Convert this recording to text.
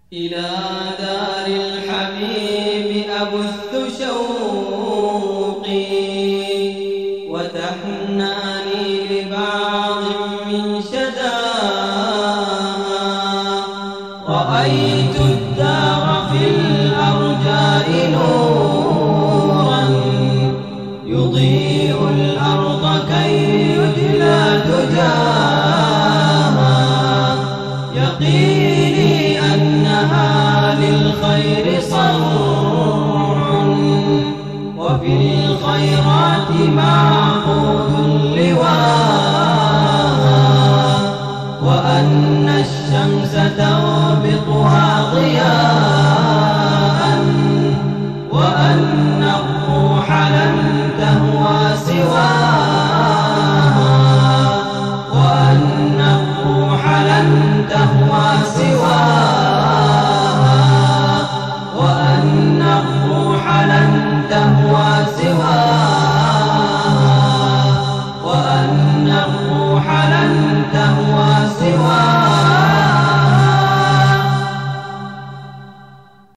إلى دار الحبيب أبث شوقي وتحناني لبعض من شداها. رأيت الدار في الأرجاء نورا يضيء الأرض كي يجلى دجاها. يقيني أنها للخير صرع وفي الخيرات معقود لواها. وأن الشمس